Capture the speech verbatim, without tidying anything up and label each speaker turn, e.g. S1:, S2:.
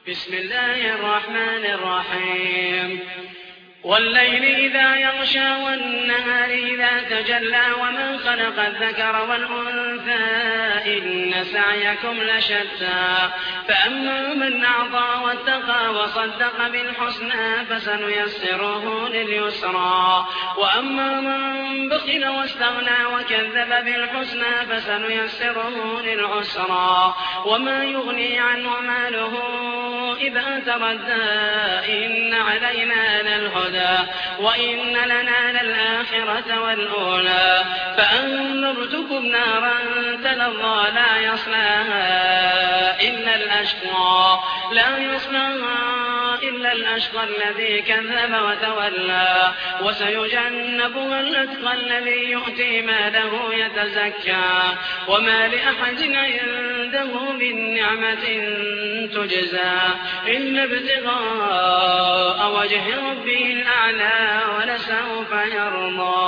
S1: بسم الله الرحمن الرحيم والليل إذا يغشى والنهار إذا تجلى وما خلق الذكر والأنثى إن سعيكم لشتى فأما من أعطى واتقى وصدق بالحسنى فسنيسره لليسرى وأما من بخل واستغنى وكذب بالحسنى فسنيسره للعسرى وما يغني عنه ماله إذا تردى إن علينا للهدى وإن لنا للآخرة والأولى فأنذرتكم نارا تلظى لا يصلاها إلا الأشقى لا يصلاها إلا الأشقى الذي كذب وتولى وسيجنبها الأتقى الذي يؤتي ماله يتزكى وما لأحد عنده من نعمة تجزى إلا ابتغاء وجه ربه الأعلى ولسوف يرضى.